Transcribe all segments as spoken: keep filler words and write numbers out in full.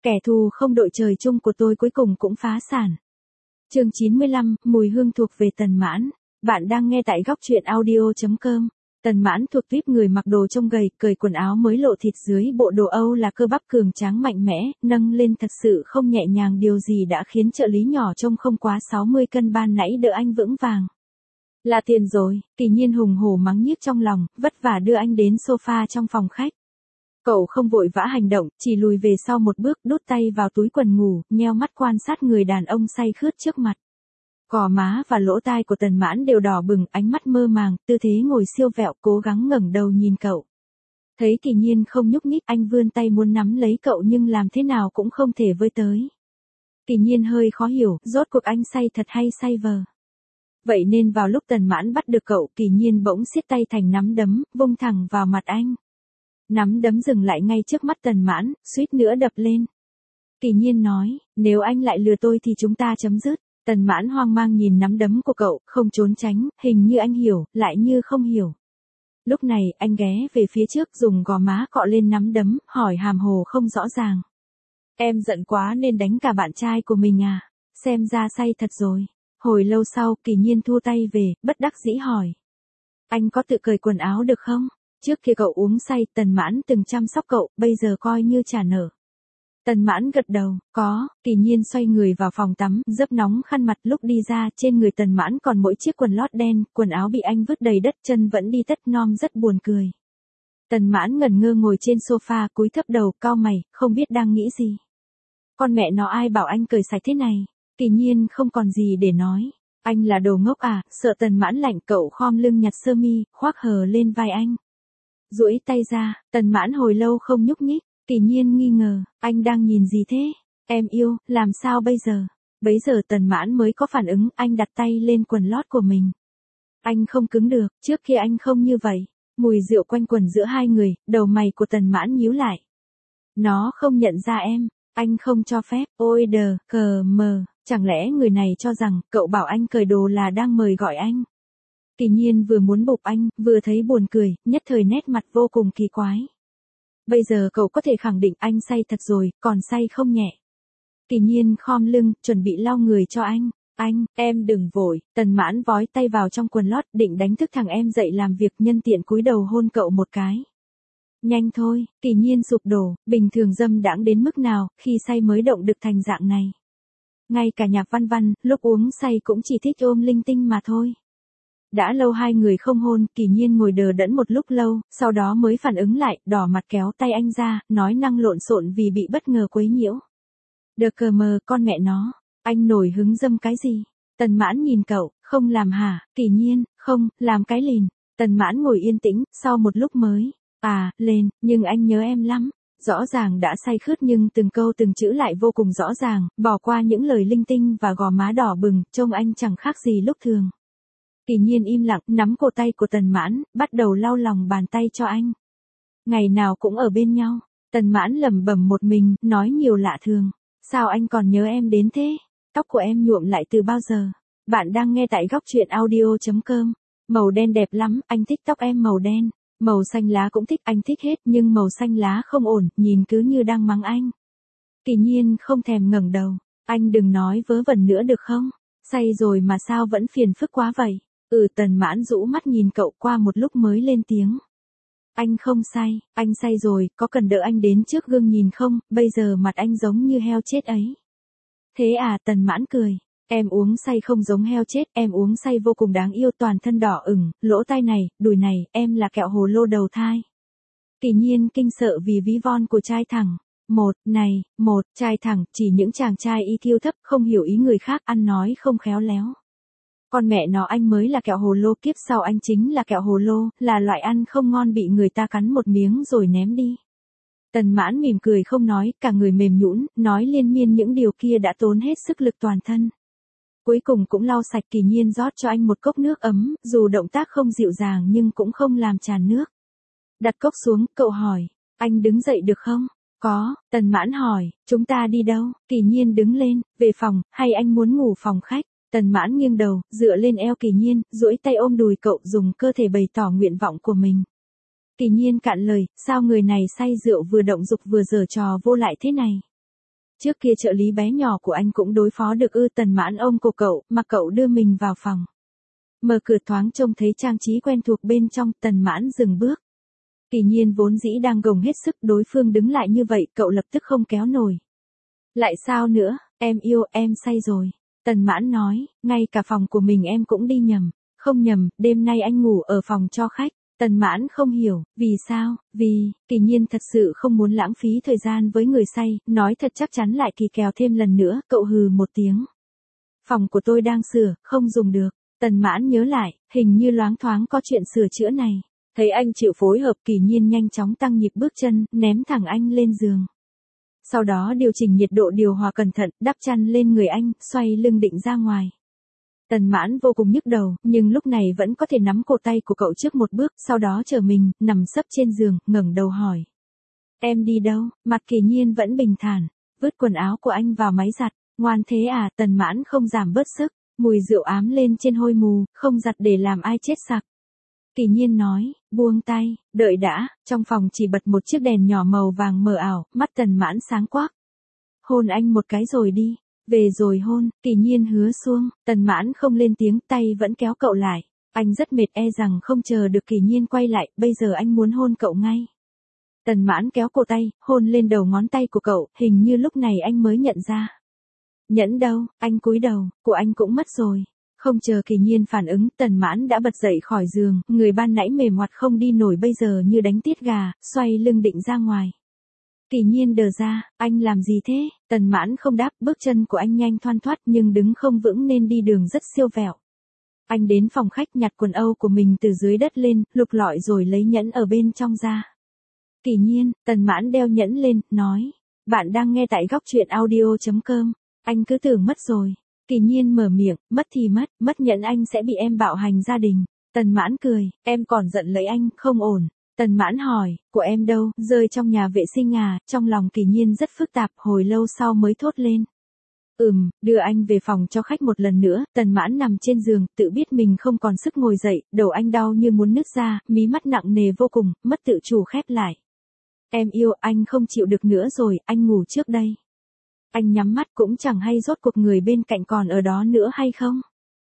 Kẻ thù không đội trời chung của tôi cuối cùng cũng phá sản. Chương chín mươi lăm, mùi hương thuộc về Tần Mãn. Bạn đang nghe tại góc truyện audio chấm com. Tần Mãn thuộc tuýp người mặc đồ trông gầy, cởi quần áo mới lộ thịt dưới bộ đồ Âu là cơ bắp cường tráng mạnh mẽ, nâng lên thật sự không nhẹ nhàng, điều gì đã khiến trợ lý nhỏ trông không quá sáu mươi cân ban nãy đỡ anh vững vàng. Là tiền rồi, Kỳ Nhiên hùng hổ mắng nhiếc trong lòng, vất vả đưa anh đến sofa trong phòng khách. Cậu không vội vã hành động, chỉ lùi về sau một bước, đút tay vào túi quần ngủ, nheo mắt quan sát người đàn ông say khướt trước mặt. Gò má và lỗ tai của Tần Mãn đều đỏ bừng, ánh mắt mơ màng, tư thế ngồi siêu vẹo, cố gắng ngẩng đầu nhìn cậu. Thấy Kỳ Nhiên không nhúc nhích, anh vươn tay muốn nắm lấy cậu nhưng làm thế nào cũng không thể với tới. Kỳ Nhiên hơi khó hiểu, rốt cuộc anh say thật hay say vờ. Vậy nên vào lúc Tần Mãn bắt được cậu, Kỳ Nhiên bỗng siết tay thành nắm đấm, vung thẳng vào mặt anh. Nắm đấm dừng lại ngay trước mắt Tần Mãn, suýt nữa đập lên. Kỳ Nhiên nói, nếu anh lại lừa tôi thì chúng ta chấm dứt. Tần Mãn hoang mang nhìn nắm đấm của cậu, không trốn tránh, hình như anh hiểu, lại như không hiểu. Lúc này, anh ghé về phía trước, dùng gò má cọ lên nắm đấm, hỏi hàm hồ không rõ ràng. Em giận quá nên đánh cả bạn trai của mình à? Xem ra say thật rồi. Hồi lâu sau, Kỳ Nhiên thu tay về, bất đắc dĩ hỏi. Anh có tự cởi quần áo được không? Trước kia cậu uống say, Tần Mãn từng chăm sóc cậu, bây giờ coi như trả nợ. Tần Mãn gật đầu, có. Kỳ Nhiên xoay người vào phòng tắm, dấp nóng khăn mặt, lúc đi ra, trên người Tần Mãn còn mỗi chiếc quần lót đen, quần áo bị anh vứt đầy đất, chân vẫn đi tất nom, rất buồn cười. Tần Mãn ngẩn ngơ ngồi trên sofa, cúi thấp đầu, cau mày, không biết đang nghĩ gì. Con mẹ nó, ai bảo anh cởi sạch thế này? Kỳ Nhiên không còn gì để nói. Anh là đồ ngốc à? Sợ Tần Mãn lạnh, cậu khom lưng nhặt sơ mi, khoác hờ lên vai anh. Duỗi tay ra, Tần Mãn hồi lâu không nhúc nhích. Kỳ Nhiên nghi ngờ, anh đang nhìn gì thế? Em yêu, làm sao bây giờ? Bấy giờ Tần Mãn mới có phản ứng, anh đặt tay lên quần lót của mình. Anh không cứng được, trước kia anh không như vậy. Mùi rượu quanh quần giữa hai người, đầu mày của Tần Mãn nhíu lại. Nó không nhận ra em, anh không cho phép, ôi đờ, cờ mờ, chẳng lẽ người này cho rằng cậu bảo anh cởi đồ là đang mời gọi anh? Kỳ Nhiên vừa muốn bục anh, vừa thấy buồn cười, nhất thời nét mặt vô cùng kỳ quái. Bây giờ cậu có thể khẳng định anh say thật rồi, còn say không nhẹ. Kỳ Nhiên khom lưng, chuẩn bị lau người cho anh. Anh, em đừng vội. Tần Mãn vói tay vào trong quần lót, định đánh thức thằng em dậy làm việc, nhân tiện cúi đầu hôn cậu một cái. Nhanh thôi. Kỳ Nhiên sụp đổ, bình thường dâm đãng đến mức nào, khi say mới động được thành dạng này. Ngay cả Nhạc Văn Văn, lúc uống say cũng chỉ thích ôm linh tinh mà thôi. Đã lâu hai người không hôn, Kỳ Nhiên ngồi đờ đẫn một lúc lâu, sau đó mới phản ứng lại, đỏ mặt kéo tay anh ra, nói năng lộn xộn vì bị bất ngờ quấy nhiễu. Đờ cờ mờ, con mẹ nó, anh nổi hứng dâm cái gì? Tần Mãn nhìn cậu, không làm hả? Kỳ Nhiên, không, làm cái lìn. Tần Mãn ngồi yên tĩnh, sau một lúc mới, à, lên, nhưng anh nhớ em lắm. Rõ ràng đã say khướt nhưng từng câu từng chữ lại vô cùng rõ ràng, bỏ qua những lời linh tinh và gò má đỏ bừng, trông anh chẳng khác gì lúc thường. Kỳ Nhiên im lặng, nắm cổ tay của Tần Mãn, bắt đầu lau lòng bàn tay cho anh. Ngày nào cũng ở bên nhau. Tần Mãn lẩm bẩm một mình, nói nhiều lạ thường. Sao anh còn nhớ em đến thế? Tóc của em nhuộm lại từ bao giờ? Bạn đang nghe tại góc truyện audio chấm com. Màu đen đẹp lắm, anh thích tóc em màu đen. Màu xanh lá cũng thích, anh thích hết, nhưng màu xanh lá không ổn, nhìn cứ như đang mắng anh. Kỳ Nhiên không thèm ngẩng đầu. Anh đừng nói vớ vẩn nữa được không? Say rồi mà sao vẫn phiền phức quá vậy? Ừ. Tần Mãn rũ mắt nhìn cậu, qua một lúc mới lên tiếng. Anh không say, anh say rồi, có cần đỡ anh đến trước gương nhìn không, bây giờ mặt anh giống như heo chết ấy. Thế à? Tần Mãn cười. Em uống say không giống heo chết, em uống say vô cùng đáng yêu, toàn thân đỏ ửng, lỗ tai này, đùi này, em là kẹo hồ lô đầu thai. Kỳ Nhiên kinh sợ vì ví von của trai thẳng. Một, này, một, trai thẳng, chỉ những chàng trai i kiu thấp, không hiểu ý người khác, ăn nói không khéo léo. Con mẹ nó, anh mới là kẹo hồ lô, kiếp sau anh chính là kẹo hồ lô, là loại ăn không ngon bị người ta cắn một miếng rồi ném đi. Tần Mãn mỉm cười không nói, cả người mềm nhũn, nói liên miên những điều kia đã tốn hết sức lực toàn thân. Cuối cùng cũng lau sạch. Kỳ Nhiên rót cho anh một cốc nước ấm, dù động tác không dịu dàng nhưng cũng không làm tràn nước. Đặt cốc xuống, cậu hỏi, anh đứng dậy được không? Có. Tần Mãn hỏi, chúng ta đi đâu? Kỳ Nhiên đứng lên, về phòng, hay anh muốn ngủ phòng khách? Tần Mãn nghiêng đầu, dựa lên eo Kỳ Nhiên, duỗi tay ôm đùi cậu, dùng cơ thể bày tỏ nguyện vọng của mình. Kỳ Nhiên cạn lời, sao người này say rượu vừa động dục vừa giở trò vô lại thế này? Trước kia trợ lý bé nhỏ của anh cũng đối phó được ư? Tần Mãn ôm cổ cậu, mà cậu đưa mình vào phòng. Mở cửa thoáng trông thấy trang trí quen thuộc bên trong, Tần Mãn dừng bước. Kỳ Nhiên vốn dĩ đang gồng hết sức, đối phương đứng lại như vậy, cậu lập tức không kéo nổi. Lại sao nữa, em yêu, em say rồi. Tần Mãn nói, ngay cả phòng của mình em cũng đi nhầm. Không nhầm, đêm nay anh ngủ ở phòng cho khách. Tần Mãn không hiểu, vì sao? Vì, Kỳ Nhiên thật sự không muốn lãng phí thời gian với người say, nói thật chắc chắn lại kỳ kèo thêm lần nữa, cậu hừ một tiếng. Phòng của tôi đang sửa, không dùng được. Tần Mãn nhớ lại, hình như loáng thoáng có chuyện sửa chữa này. Thấy anh chịu phối hợp, Kỳ Nhiên nhanh chóng tăng nhịp bước chân, ném thẳng anh lên giường. Sau đó điều chỉnh nhiệt độ điều hòa cẩn thận, đắp chăn lên người anh, xoay lưng định ra ngoài. Tần Mãn vô cùng nhức đầu, nhưng lúc này vẫn có thể nắm cổ tay của cậu trước một bước, sau đó chờ mình, nằm sấp trên giường, ngẩng đầu hỏi. Em đi đâu? Mặt Kỳ Nhiên vẫn bình thản, vứt quần áo của anh vào máy giặt. Ngoan thế à? Tần Mãn không giảm bớt sức, mùi rượu ám lên trên hôi mù, không giặt để làm ai chết sặc. Kỳ Nhiên nói, buông tay, đợi đã. Trong phòng chỉ bật một chiếc đèn nhỏ màu vàng mờ ảo, mắt Tần Mãn sáng quắc. Hôn anh một cái rồi đi. Về rồi hôn. Kỳ Nhiên hứa xuông. Tần Mãn không lên tiếng, tay vẫn kéo cậu lại. Anh rất mệt, e rằng không chờ được Kỳ Nhiên quay lại, bây giờ anh muốn hôn cậu ngay. Tần Mãn kéo cổ tay, hôn lên đầu ngón tay của cậu, hình như lúc này anh mới nhận ra. Nhẫn đâu? Anh cúi đầu, của anh cũng mất rồi. Không chờ Kỳ Nhiên phản ứng, Tần Mãn đã bật dậy khỏi giường, người ban nãy mềm ngoặt không đi nổi bây giờ như đánh tiết gà, xoay lưng định ra ngoài. Kỳ Nhiên đờ ra, anh làm gì thế? Tần Mãn không đáp, bước chân của anh nhanh thoăn thoắt nhưng đứng không vững nên đi đường rất siêu vẹo. Anh đến phòng khách nhặt quần âu của mình từ dưới đất lên, lục lọi rồi lấy nhẫn ở bên trong ra. Kỳ Nhiên, Tần Mãn đeo nhẫn lên, nói, bạn đang nghe tại góc truyện audio chấm com, anh cứ tưởng mất rồi. Kỳ Nhiên mở miệng, mất thì mất, mất nhẫn anh sẽ bị em bạo hành gia đình. Tần Mãn cười, em còn giận lấy anh, không ổn. Tần Mãn hỏi, của em đâu? Rơi trong nhà vệ sinh à? Trong lòng Kỳ Nhiên rất phức tạp, hồi lâu sau mới thốt lên. Ừm, đưa anh về phòng cho khách một lần nữa. Tần Mãn nằm trên giường, tự biết mình không còn sức ngồi dậy, đầu anh đau như muốn nứt ra, mí mắt nặng nề vô cùng, mất tự chủ khép lại. Em yêu, anh không chịu được nữa rồi, anh ngủ trước đây. Anh nhắm mắt cũng chẳng hay rốt cuộc người bên cạnh còn ở đó nữa hay không.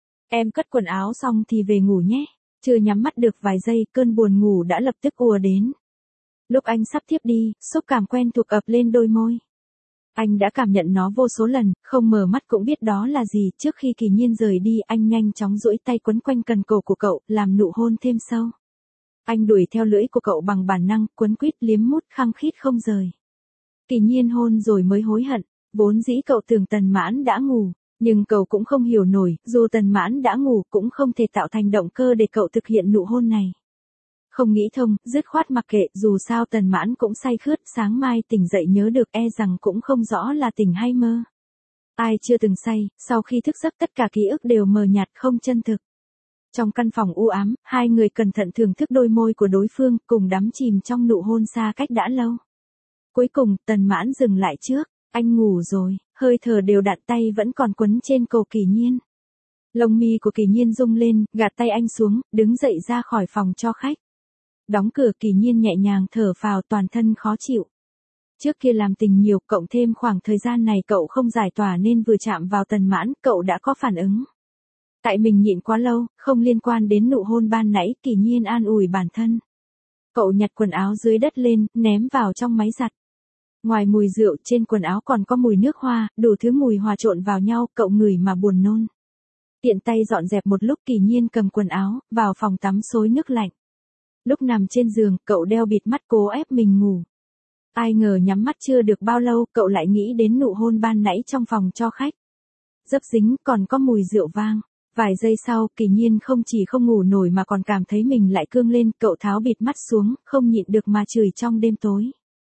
Em cất quần áo xong thì về ngủ nhé. Chưa nhắm mắt được vài giây, cơn buồn ngủ đã lập tức ùa đến. Lúc anh sắp thiếp đi, xúc cảm quen thuộc ập lên đôi môi. Anh đã cảm nhận nó vô số lần, không mở mắt cũng biết đó là gì. Trước khi Kỳ Nhiên rời đi, anh nhanh chóng duỗi tay quấn quanh cần cổ của cậu, làm nụ hôn thêm sâu. Anh đuổi theo lưỡi của cậu bằng bản năng, quấn quýt liếm mút khăng khít không rời. Kỳ Nhiên hôn rồi mới hối hận, vốn dĩ cậu tưởng Tần Mãn đã ngủ, nhưng cậu cũng không hiểu nổi, dù Tần Mãn đã ngủ cũng không thể tạo thành động cơ để cậu thực hiện nụ hôn này. Không nghĩ thông, dứt khoát mặc kệ, dù sao Tần Mãn cũng say khướt, sáng mai tỉnh dậy nhớ được e rằng cũng không rõ là tỉnh hay mơ. Ai chưa từng say, sau khi thức giấc tất cả ký ức đều mờ nhạt không chân thực. Trong căn phòng u ám, hai người cẩn thận thưởng thức đôi môi của đối phương, cùng đắm chìm trong nụ hôn xa cách đã lâu. Cuối cùng, Tần Mãn dừng lại trước, anh ngủ rồi, hơi thở đều đặn, tay vẫn còn quấn trên cổ Kỳ Nhiên. Lông mi của Kỳ Nhiên rung lên, gạt tay anh xuống, đứng dậy ra khỏi phòng cho khách. Đóng cửa, Kỳ Nhiên nhẹ nhàng thở phào, toàn thân khó chịu. Trước kia làm tình nhiều, cộng thêm khoảng thời gian này cậu không giải tỏa nên vừa chạm vào Tần Mãn, cậu đã có phản ứng. Tại mình nhịn quá lâu, không liên quan đến nụ hôn ban nãy, Kỳ Nhiên an ủi bản thân. Cậu nhặt quần áo dưới đất lên, ném vào trong máy giặt. Ngoài mùi rượu, trên quần áo còn có mùi nước hoa, đủ thứ mùi hòa trộn vào nhau, cậu ngửi mà buồn nôn. Tiện tay dọn dẹp một lúc, Kỳ Nhiên cầm quần áo, vào phòng tắm xối nước lạnh. Lúc nằm trên giường, cậu đeo bịt mắt cố ép mình ngủ. Ai ngờ nhắm mắt chưa được bao lâu, cậu lại nghĩ đến nụ hôn ban nãy trong phòng cho khách. Dấp dính, còn có mùi rượu vang. Vài giây sau, Kỳ Nhiên không chỉ không ngủ nổi mà còn cảm thấy mình lại cương lên, cậu tháo bịt mắt xuống, không nhịn được mà chửi trong đêm tối.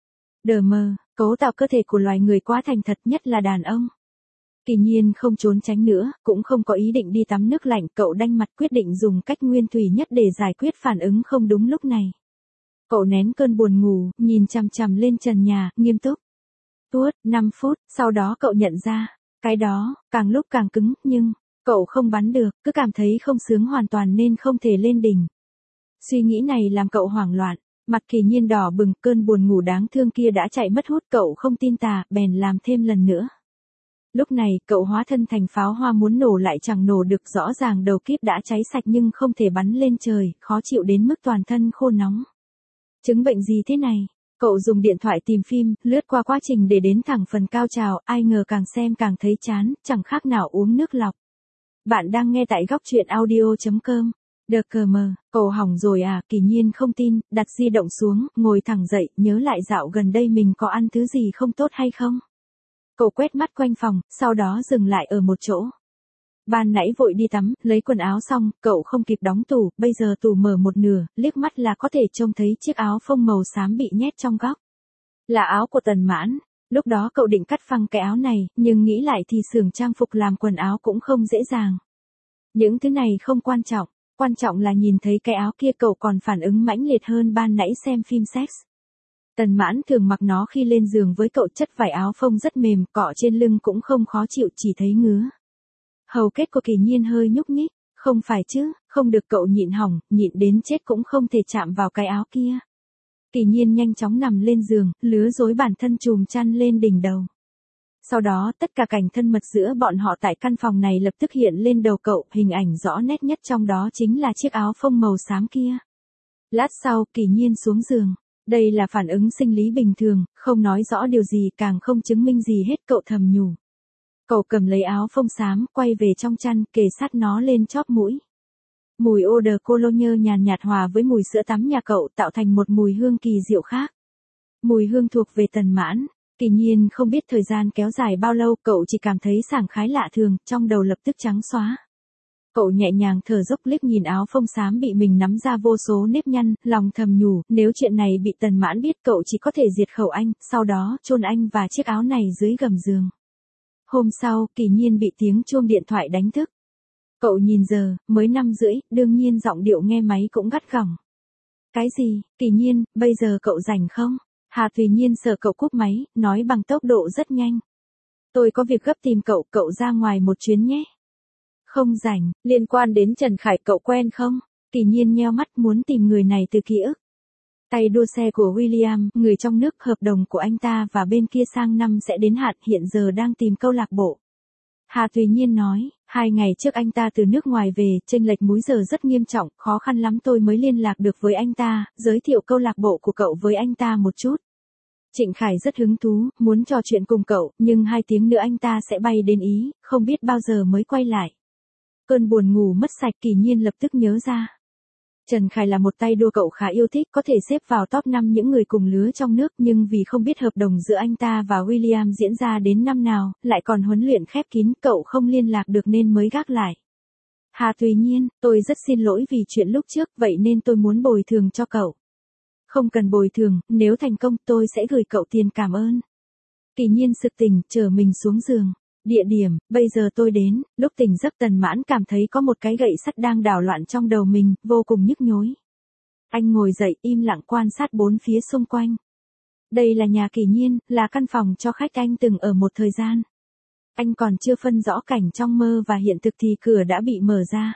Đờ mờ, cấu tạo cơ thể của loài người quá thành thật, nhất là đàn ông. Kỳ Nhiên không trốn tránh nữa, cũng không có ý định đi tắm nước lạnh, cậu đanh mặt quyết định dùng cách nguyên thủy nhất để giải quyết phản ứng không đúng lúc này. Cậu nén cơn buồn ngủ, nhìn chằm chằm lên trần nhà, nghiêm túc. Tuốt, năm phút, sau đó cậu nhận ra, cái đó, càng lúc càng cứng, nhưng, cậu không bắn được, cứ cảm thấy không sướng hoàn toàn nên không thể lên đỉnh. Suy nghĩ này làm cậu hoảng loạn, Mặt Kỳ Nhiên đỏ bừng, cơn buồn ngủ đáng thương kia đã chạy mất hút, cậu không tin tà, bèn làm thêm lần nữa. Lúc này, cậu hóa thân thành pháo hoa muốn nổ lại chẳng nổ được, rõ ràng đầu kíp đã cháy sạch nhưng không thể bắn lên trời, khó chịu đến mức toàn thân khô nóng. Chứng bệnh gì thế này? Cậu dùng điện thoại tìm phim, lướt qua quá trình để đến thẳng phần cao trào, ai ngờ càng xem càng thấy chán, chẳng khác nào uống nước lọc. Bạn đang nghe tại góc truyện audio chấm com. Đờ cờ mờ, cậu hỏng rồi à? Kỳ Nhiên không tin, đặt di động xuống, ngồi thẳng dậy, nhớ lại dạo gần đây mình có ăn thứ gì không tốt hay không? Cậu quét mắt quanh phòng, sau đó dừng lại ở một chỗ. Ban nãy vội đi tắm, lấy quần áo xong, cậu không kịp đóng tủ, bây giờ tủ mở một nửa, liếc mắt là có thể trông thấy chiếc áo phông màu xám bị nhét trong góc. Là áo của Tần Mãn. Lúc đó cậu định cắt phăng cái áo này, nhưng nghĩ lại thì xưởng trang phục làm quần áo cũng không dễ dàng. Những thứ này không quan trọng, quan trọng là nhìn thấy cái áo kia cậu còn phản ứng mãnh liệt hơn ban nãy xem phim sex. Tần Mãn thường mặc nó khi lên giường với cậu, chất vải áo phông rất mềm, cọ trên lưng cũng không khó chịu, chỉ thấy ngứa. Hầu kết của Kỳ Nhiên hơi nhúc nhích, không phải chứ, không được, cậu nhịn hỏng, nhịn đến chết cũng không thể chạm vào cái áo kia. Kỳ Nhiên nhanh chóng nằm lên giường, lứa rối bản thân chùm chăn lên đỉnh đầu. Sau đó tất cả cảnh thân mật giữa bọn họ tại căn phòng này lập tức hiện lên đầu cậu, hình ảnh rõ nét nhất trong đó chính là chiếc áo phông màu xám kia. Lát sau, Kỳ Nhiên xuống giường. Đây là phản ứng sinh lý bình thường, không nói rõ điều gì, càng không chứng minh gì hết, cậu thầm nhủ. Cậu cầm lấy áo phông xám, quay về trong chăn, kề sát nó lên chóp mũi. Mùi eau de cologne nhàn nhạt hòa với mùi sữa tắm nhà cậu tạo thành một mùi hương kỳ diệu khác. Mùi hương thuộc về Tần Mãn. Kỳ Nhiên không biết thời gian kéo dài bao lâu, cậu chỉ cảm thấy sảng khái lạ thường, trong đầu lập tức trắng xóa. Cậu nhẹ nhàng thở dốc, liếc nhìn áo phông xám bị mình nắm ra vô số nếp nhăn, lòng thầm nhủ, nếu chuyện này bị Tần Mãn biết cậu chỉ có thể diệt khẩu anh, sau đó chôn anh và chiếc áo này dưới gầm giường. Hôm sau, Kỳ Nhiên bị tiếng chuông điện thoại đánh thức. Cậu nhìn giờ, mới năm rưỡi, đương nhiên giọng điệu nghe máy cũng gắt gỏng. Cái gì? Kỳ Nhiên, bây giờ cậu rảnh không? Hà Thùy Nhiên sợ cậu cúp máy, nói bằng tốc độ rất nhanh. Tôi có việc gấp tìm cậu, cậu ra ngoài một chuyến nhé. Không rảnh, liên quan đến Trần Khải cậu quen không? Kỳ Nhiên nheo mắt, muốn tìm người này từ ký ức. Tay đua xe của William, người trong nước, hợp đồng của anh ta và bên kia sang năm sẽ đến hạn, hiện giờ đang tìm câu lạc bộ. Hà Thùy Nhiên nói, hai ngày trước anh ta từ nước ngoài về, chênh lệch múi giờ rất nghiêm trọng, khó khăn lắm tôi mới liên lạc được với anh ta, giới thiệu câu lạc bộ của cậu với anh ta một chút. Trịnh Khải rất hứng thú, muốn trò chuyện cùng cậu, nhưng hai tiếng nữa anh ta sẽ bay đến Ý, không biết bao giờ mới quay lại. Cơn buồn ngủ mất sạch, Kỳ Nhiên lập tức nhớ ra. Trần Khải là một tay đua cậu khá yêu thích, có thể xếp vào top năm những người cùng lứa trong nước, nhưng vì không biết hợp đồng giữa anh ta và William diễn ra đến năm nào, lại còn huấn luyện khép kín, cậu không liên lạc được nên mới gác lại. Hà Thùy Nhiên, tôi rất xin lỗi vì chuyện lúc trước, vậy nên tôi muốn bồi thường cho cậu. Không cần bồi thường, nếu thành công tôi sẽ gửi cậu tiền cảm ơn. Kỳ Nhiên sực tỉnh, chở mình xuống giường. Địa điểm, bây giờ tôi đến. Lúc tỉnh giấc Tần Mãn cảm thấy có một cái gậy sắt đang đảo loạn trong đầu mình, vô cùng nhức nhối. Anh ngồi dậy, im lặng quan sát bốn phía xung quanh. Đây là nhà Kỳ Nhiên, là căn phòng cho khách anh từng ở một thời gian. Anh còn chưa phân rõ cảnh trong mơ và hiện thực thì cửa đã bị mở ra.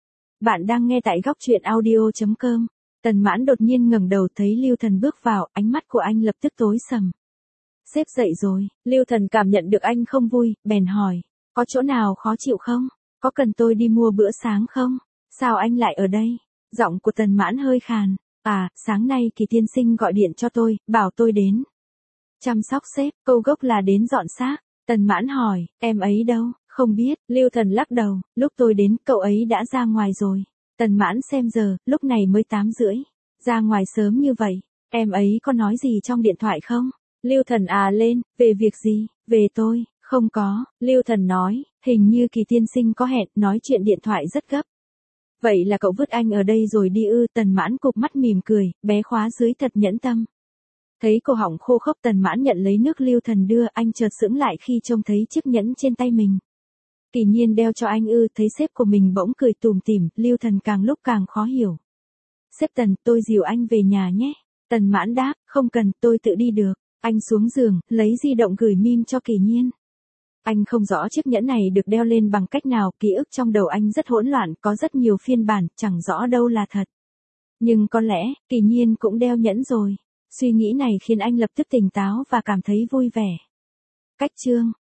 Bạn đang nghe tại góc truyện audio chấm com. Tần Mãn đột nhiên ngẩng đầu thấy Lưu Thần bước vào, ánh mắt của anh lập tức tối sầm. Sếp dậy rồi, Lưu Thần cảm nhận được anh không vui, bèn hỏi, có chỗ nào khó chịu không? Có cần tôi đi mua bữa sáng không? Sao anh lại ở đây? Giọng của Tần Mãn hơi khàn, à, sáng nay Kỳ tiên sinh gọi điện cho tôi, bảo tôi đến chăm sóc sếp, câu gốc là đến dọn xác. Tần Mãn hỏi, em ấy đâu? Không biết, Lưu Thần lắc đầu, lúc tôi đến, cậu ấy đã ra ngoài rồi. Tần Mãn xem giờ, lúc này mới tám rưỡi. Ra ngoài sớm như vậy, em ấy có nói gì trong điện thoại không? Lưu Thần à lên, về việc gì? Về tôi, không có. Lưu Thần nói, hình như Kỳ tiên sinh có hẹn, nói chuyện điện thoại rất gấp. Vậy là cậu vứt anh ở đây rồi đi ư? Tần Mãn cụp mắt mỉm cười, bé khóa dưới thật nhẫn tâm. Thấy cổ họng khô khốc, Tần Mãn nhận lấy nước Lưu Thần đưa, anh chợt sững lại khi trông thấy chiếc nhẫn trên tay mình. Kỳ Nhiên đeo cho anh ư? Thấy sếp của mình bỗng cười tủm tỉm, Lưu Thần càng lúc càng khó hiểu. Sếp Tần, tôi dìu anh về nhà nhé. Tần Mãn đáp, không cần, tôi tự đi được. Anh xuống giường, lấy di động gửi meme cho Kỳ Nhiên. Anh không rõ chiếc nhẫn này được đeo lên bằng cách nào, ký ức trong đầu anh rất hỗn loạn, có rất nhiều phiên bản, chẳng rõ đâu là thật. Nhưng có lẽ, Kỳ Nhiên cũng đeo nhẫn rồi. Suy nghĩ này khiến anh lập tức tỉnh táo và cảm thấy vui vẻ. Cách chương